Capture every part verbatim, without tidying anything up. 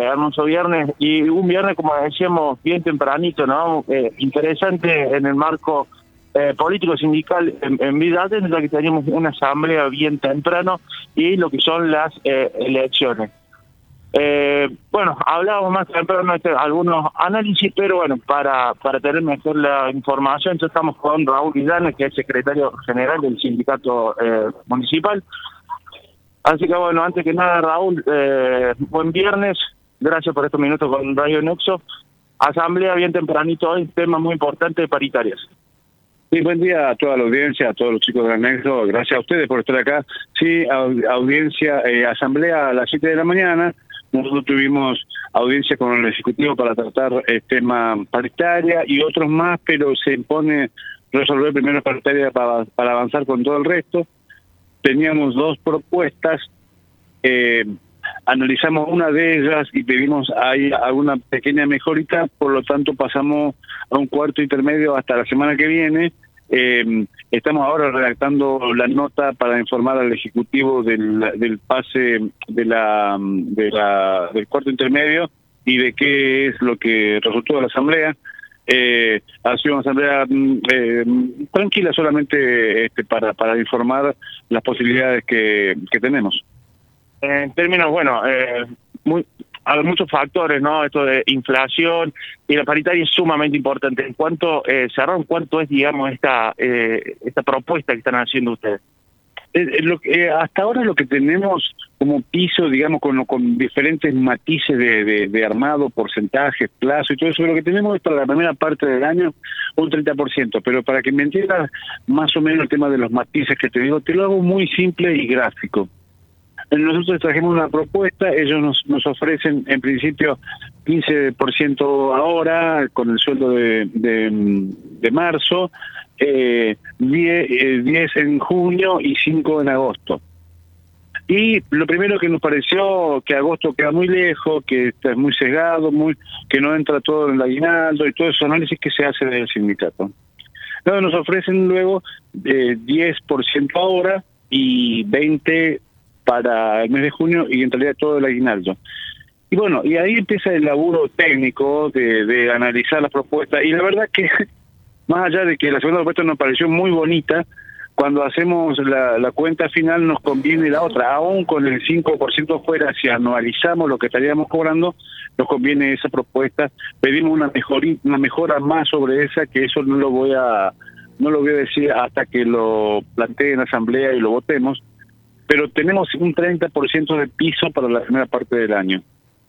hermoso viernes, y un viernes, como decíamos, bien tempranito, ¿no? Eh, interesante en el marco eh, político sindical en, en Vida Atens, ya que teníamos una asamblea bien temprano y lo que son las eh, elecciones. Eh, bueno, hablábamos más temprano de algunos análisis, pero bueno, para, para tener mejor la información, entonces estamos con Raúl Villana, que es secretario general del sindicato eh, municipal. Así que bueno, antes que nada, Raúl, eh, buen viernes, gracias por estos minutos con Radio Nexo. Asamblea bien tempranito hoy, tema muy importante de paritarias. Sí, buen día a toda la audiencia, a todos los chicos de Nexo, gracias a ustedes por estar acá. Sí, audiencia, eh, asamblea a las siete de la mañana, nosotros tuvimos audiencia con el Ejecutivo para tratar el tema paritaria y otros más, pero se impone resolver primero paritaria para, para avanzar con todo el resto. Teníamos dos propuestas, eh, analizamos una de ellas y pedimos ahí alguna pequeña mejorita, por lo tanto pasamos a un cuarto intermedio hasta la semana que viene. Eh, estamos ahora redactando la nota para informar al Ejecutivo del, del pase de la, de la, del cuarto intermedio y de qué es lo que resultó de la Asamblea. Eh, ha sido una asamblea eh, tranquila, solamente este, para para informar las posibilidades que, que tenemos. En términos, bueno, eh, muy, hay muchos factores, ¿no? Esto de inflación y la paritaria es sumamente importante. ¿En cuánto eh, cerraron? ¿Cuánto es, digamos, esta eh, esta propuesta que están haciendo ustedes? Eh, lo, eh, hasta ahora lo que tenemos como piso, digamos, con, con diferentes matices de, de, de armado, porcentajes, plazo y todo eso, lo que tenemos es para la primera parte del año un treinta por ciento, pero para que me entiendas más o menos el tema de los matices que te digo, te lo hago muy simple y gráfico. Nosotros trajimos una propuesta, ellos nos, nos ofrecen en principio quince por ciento ahora, con el sueldo de, de, de marzo, eh, diez en junio y cinco en agosto. Y lo primero que nos pareció que agosto queda muy lejos, que está muy sesgado, muy que no entra todo en el aguinaldo y todo ese análisis que se hace del sindicato. Luego nos ofrecen luego eh, diez por ciento ahora y veinte por ciento para el mes de junio y en realidad todo el aguinaldo. Y bueno, y ahí empieza el laburo técnico de, de analizar las propuestas, y la verdad que más allá de que la segunda propuesta nos pareció muy bonita, cuando hacemos la, la cuenta final nos conviene la otra, aún con el cinco por ciento fuera, si anualizamos lo que estaríamos cobrando, nos conviene esa propuesta. Pedimos una mejor, una mejora más sobre esa, que eso no lo voy a no lo voy a decir hasta que lo plantee en asamblea y lo votemos, pero tenemos un treinta por ciento de piso para la primera parte del año.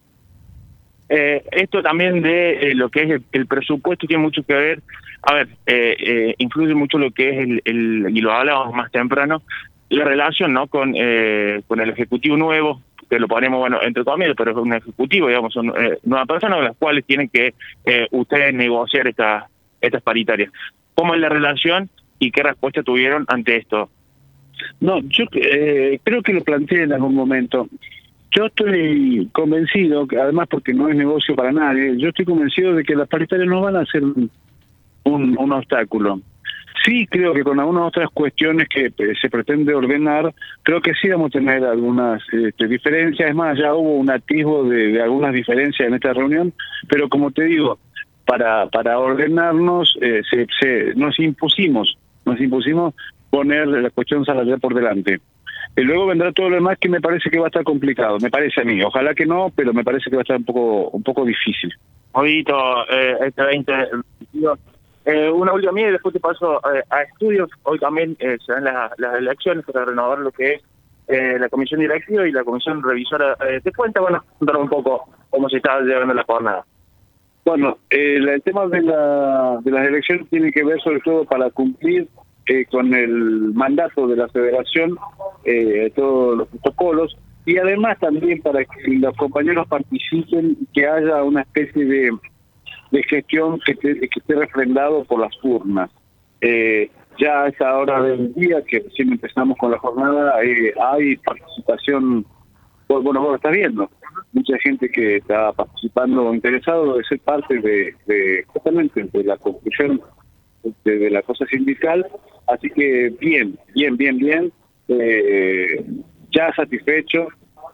Eh, esto también de eh, lo que es el, el presupuesto tiene mucho que ver, a ver, eh, eh, influye mucho lo que es el, el, y lo hablábamos más temprano, la relación, ¿no? Con eh, con el Ejecutivo nuevo, que lo ponemos, bueno, entre comillas, pero es un Ejecutivo, digamos, son eh, nuevas personas con las cuales tienen que eh, ustedes negociar estas estas paritarias. ¿Cómo es la relación y qué respuesta tuvieron ante esto? No, yo eh, creo que lo planteé en algún momento. Yo estoy convencido, que además porque no es negocio para nadie, yo estoy convencido de que las paritarias no van a ser un, un, un obstáculo. Sí creo que con algunas otras cuestiones que eh, se pretende ordenar, creo que sí vamos a tener algunas este, diferencias. Es más, ya hubo un atisbo de, de algunas diferencias en esta reunión, pero como te digo, para para ordenarnos, eh, se, se, nos impusimos, nos impusimos poner la cuestión salarial por delante. Y luego vendrá todo lo demás, que me parece que va a estar complicado, me parece a mí. Ojalá que no, pero me parece que va a estar un poco un poco difícil. Hoyito, eh, este veinte veintidós. Eh, una última mía y después te paso eh, a estudios. Hoy también eh, se dan la, las elecciones para renovar lo que es eh, la comisión directiva y la comisión revisora. Eh, ¿Te cuenta, bueno, contar un poco cómo se está llevando la jornada? Bueno, eh, el tema de, la, de las elecciones tiene que ver sobre todo para cumplir Eh, con el mandato de la federación, eh, todos los protocolos, y además también para que los compañeros participen y que haya una especie de, de gestión que, te, que esté refrendado por las urnas. Eh, ya a esa hora del día, que recién empezamos con la jornada, eh, hay participación, bueno, vos lo estás viendo, mucha gente que está participando o interesado de ser parte de, de justamente de la construcción de, de la cosa sindical. Así que bien, bien, bien, bien, eh, ya satisfecho,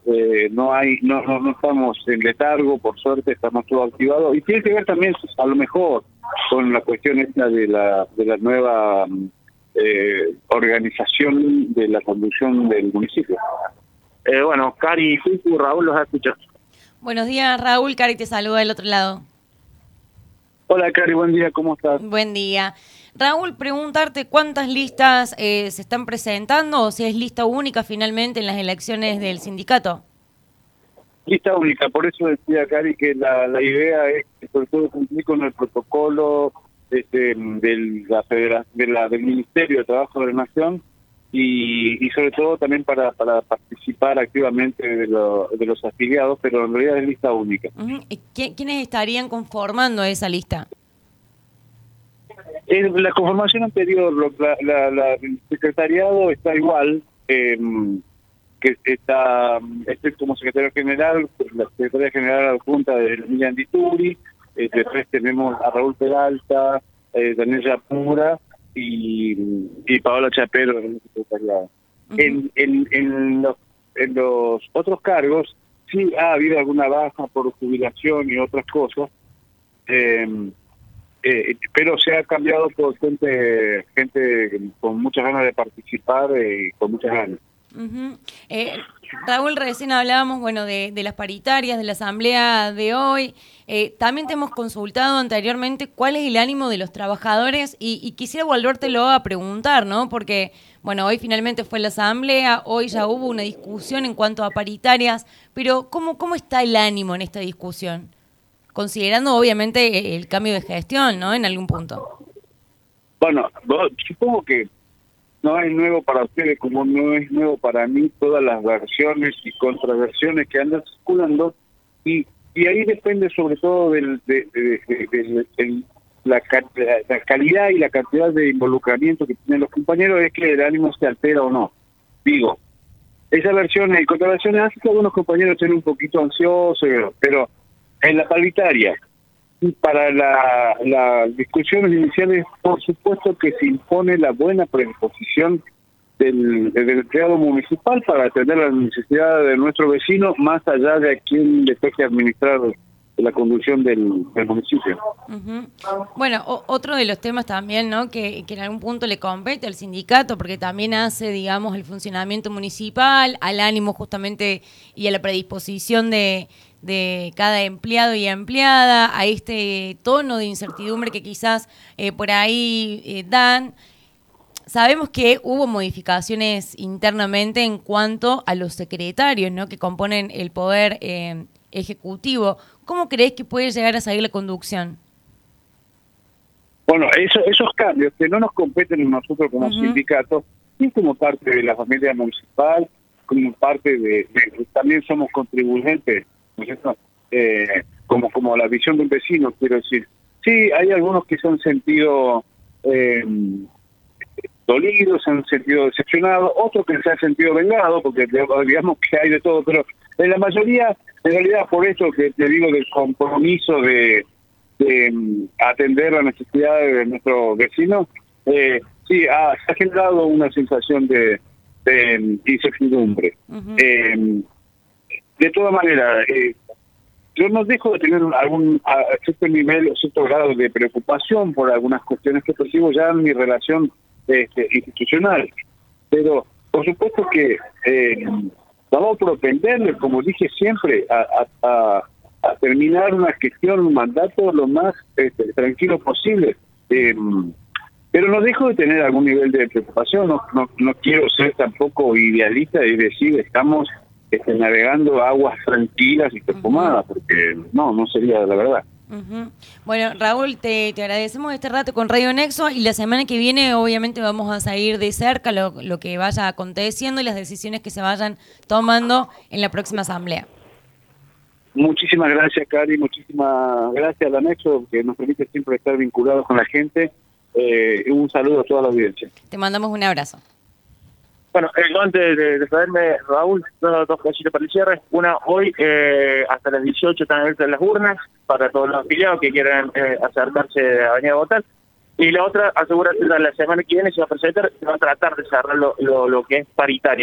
eh, no hay, no, no, no estamos en letargo, por suerte estamos todo activados, y tiene que ver también a lo mejor con la cuestión esta de la, de la nueva eh, organización de la conducción del municipio. Eh, bueno, Cari, Cucu, Raúl los ha escuchado. Buenos días, Raúl. Cari te saluda del otro lado. Hola, Cari, buen día, ¿cómo estás? Buen día. Raúl, preguntarte cuántas listas eh, se están presentando o si es lista única finalmente en las elecciones del sindicato. Lista única, por eso decía Cari que la, la idea es sobre todo cumplir con el protocolo este, de la federa, de la, del Ministerio de Trabajo de la Nación y, y sobre todo también para, para participar activamente de, lo, de los afiliados, pero en realidad es lista única. Uh-huh. ¿Quiénes estarían conformando esa lista? En la conformación anterior, la, la, la, el secretariado está igual, eh, que está este como secretario general, la secretaria general adjunta de Miriam Dituri, eh, después tenemos a Raúl Peralta, eh, Daniel Yapura y, y Paola Chapero en el secretariado. Uh-huh. en, en, en, los, en los otros cargos sí ha habido alguna baja por jubilación y otras cosas, eh, Eh, pero se ha cambiado por gente gente con muchas ganas de participar y eh, con muchas ganas. Uh-huh. eh, Raúl, recién hablábamos bueno de, de las paritarias, de la asamblea de hoy. Eh, también te hemos consultado anteriormente cuál es el ánimo de los trabajadores y, y quisiera volvértelo a preguntar, ¿no? Porque, bueno, hoy finalmente fue la asamblea, hoy ya hubo una discusión en cuanto a paritarias, pero ¿cómo, cómo está el ánimo en esta discusión? Considerando obviamente el cambio de gestión, ¿no? En algún punto. Bueno, supongo que no es nuevo para ustedes como no es nuevo para mí todas las versiones y contraversiones que andan circulando y, y ahí depende sobre todo del, de, de, de, de, de, de la, la calidad y la cantidad de involucramiento que tienen los compañeros, es que el ánimo se altera o no. Digo, esas versiones y contraversiones hacen que algunos compañeros estén un poquito ansiosos, pero en la paritaria, para la, las discusiones iniciales, por supuesto que se impone la buena predisposición del, del empleado municipal para atender las necesidades de nuestro vecino, más allá de a quien le toque administrar la conducción del, del municipio. Uh-huh. Bueno, o, otro de los temas también, ¿no? Que, que en algún punto le compete al sindicato, porque también hace, digamos, el funcionamiento municipal, al ánimo justamente y a la predisposición de de cada empleado y empleada, a este tono de incertidumbre que quizás eh, por ahí eh, dan. Sabemos que hubo modificaciones internamente en cuanto a los secretarios, ¿no? Que componen el poder eh, ejecutivo. ¿Cómo crees que puede llegar a salir la conducción? Bueno, eso, esos cambios que no nos competen a nosotros como uh-huh. sindicato, y como parte de la familia municipal, como parte de, de también somos contribuyentes, ¿no es cierto? Eh, como como la visión de un vecino, quiero decir. Sí, hay algunos que se han sentido eh, dolidos, se han sentido decepcionados, otros que se han sentido vengados, porque digamos que hay de todo, pero en la mayoría, en realidad por eso que te digo del compromiso de, de um, atender las necesidades de nuestro vecino, eh, sí, ha, ha generado una sensación de, de incertidumbre. Uh-huh. Eh, De todas maneras, eh, yo no dejo de tener algún a cierto nivel o cierto grado de preocupación por algunas cuestiones que percibo ya en mi relación este, institucional. Pero, por supuesto que eh, vamos a propenderle, como dije siempre, a, a, a, a terminar una gestión, un mandato lo más este, tranquilo posible. Eh, pero no dejo de tener algún nivel de preocupación. No, no, no quiero ser tampoco idealista y decir estamos Este, navegando aguas tranquilas y perfumadas, uh-huh. porque no, no sería la verdad. Uh-huh. Bueno, Raúl, te, te agradecemos este rato con Radio Nexo y la semana que viene obviamente vamos a seguir de cerca lo, lo que vaya aconteciendo y las decisiones que se vayan tomando en la próxima asamblea. Muchísimas gracias, Cari, muchísimas gracias a la Nexo, que nos permite siempre estar vinculados con la gente. Eh, un saludo a toda la audiencia. Te mandamos un abrazo. Bueno, eh, antes de despedirme, Raúl, dos, dos cositas para el cierre. Una, hoy eh, hasta las dieciocho están abiertas las urnas para todos los afiliados que quieran eh, acercarse a venir a votar. Y la otra, asegúrate que la semana que viene se va a presentar, se va a tratar de cerrar lo, lo, lo que es paritaria.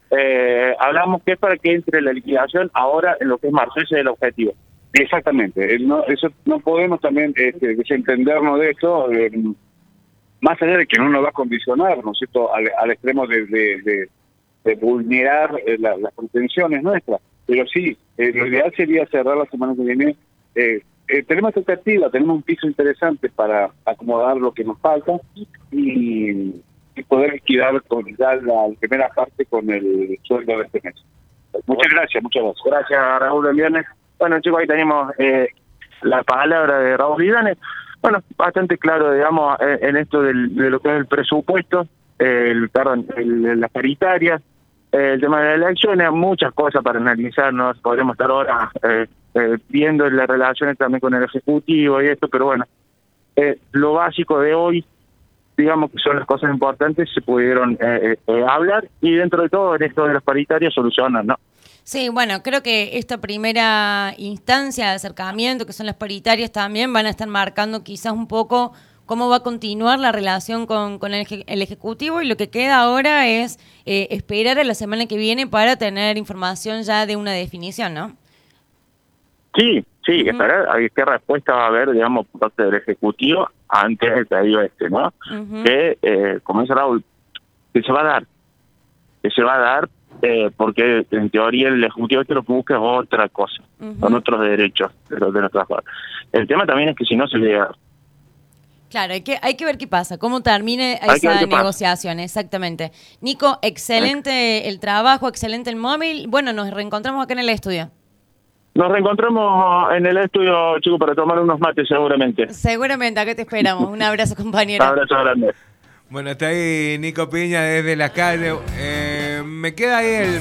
eh, hablamos que es para que entre la liquidación ahora en lo que es marzo, ese es el objetivo. Exactamente, no, eso no podemos también este, desentendernos de esto, eh, más allá de que no nos va a condicionar, ¿no es cierto?, al, al extremo de, de, de, de vulnerar eh, la, las pretensiones nuestras, pero sí, eh, lo ideal sería cerrar la semana que viene. Eh, eh, tenemos expectativa, tenemos un piso interesante para acomodar lo que nos falta y, y poder liquidar con ya la primera parte con el sueldo de este mes. Muchas gracias, muchas gracias. Gracias, Raúl, el viernes. Bueno, chicos, ahí tenemos eh, la palabra de Raúl Vidane. Bueno, bastante claro, digamos, en, en esto del, de lo que es el presupuesto, el, perdón, el, las paritarias, eh, el tema de las elecciones, muchas cosas para analizarnos. Podremos estar ahora eh, eh, viendo las relaciones también con el Ejecutivo y esto, pero bueno, eh, lo básico de hoy, digamos que son las cosas importantes, se pudieron eh, eh, hablar y dentro de todo en esto de las paritarias solucionan, ¿no? Sí, bueno, creo que esta primera instancia de acercamiento, que son las paritarias también, van a estar marcando quizás un poco cómo va a continuar la relación con, con el, el Ejecutivo, y lo que queda ahora es eh, esperar a la semana que viene para tener información ya de una definición, ¿no? Sí, sí, Uh-huh. esperar a qué respuesta va a haber, digamos, por parte del Ejecutivo ante el pedido este, ¿no? Uh-huh. Que, eh, como dice Raúl, que se va a dar, que se va a dar, Eh, porque en teoría el Ejecutivo este lo que busca es otra cosa, uh-huh. son otros derechos de los de los trabajadores. El tema también es que si no se llega. Claro, hay que hay que ver qué pasa, cómo termine esa negociación, exactamente. Nico, excelente el trabajo, excelente el móvil. Bueno, nos reencontramos acá en el estudio. Nos reencontramos en el estudio, chicos, para tomar unos mates seguramente. Seguramente, acá te esperamos. Un abrazo, compañero. Un abrazo grande. Bueno, está ahí Nico Piña desde la calle. Eh, me queda ahí el...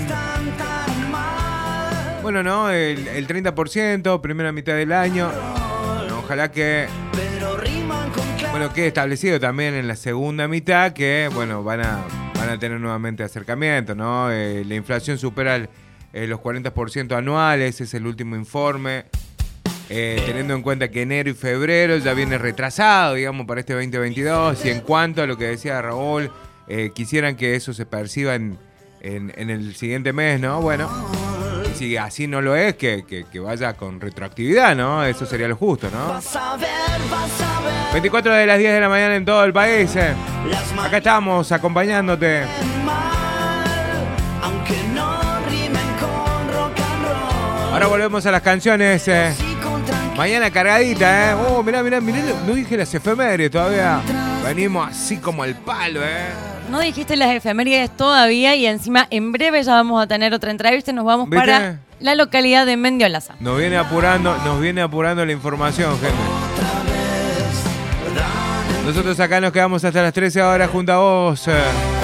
Bueno, no, el, el treinta por ciento, primera mitad del año. Bueno, ojalá que... Bueno, quede establecido también en la segunda mitad que, bueno, van a, van a tener nuevamente acercamiento, ¿no? Eh, la inflación supera el, eh, los cuarenta por ciento anuales, es el último informe. Eh, teniendo en cuenta que enero y febrero ya viene retrasado, digamos, para este veinte veintidós, y en cuanto a lo que decía Raúl, eh, quisieran que eso se perciba en, en, en el siguiente mes, ¿no? Bueno, si así no lo es, que, que, que vaya con retroactividad, ¿no? Eso sería lo justo, ¿no? veinticuatro de las diez de la mañana en todo el país. Eh. Acá estamos acompañándote. Ahora volvemos a las canciones. Eh. Mañana cargadita, ¿eh? Oh, mirá, mirá, mirá, no dije las efemérides todavía. Venimos así como al palo, ¿eh? No dijiste las efemérides todavía y encima en breve ya vamos a tener otra entrevista y nos vamos ¿Viste? Para la localidad de Mendiolaza. Nos viene apurando, nos viene apurando la información, gente. Nosotros acá nos quedamos hasta las trece horas junto a vos. Eh.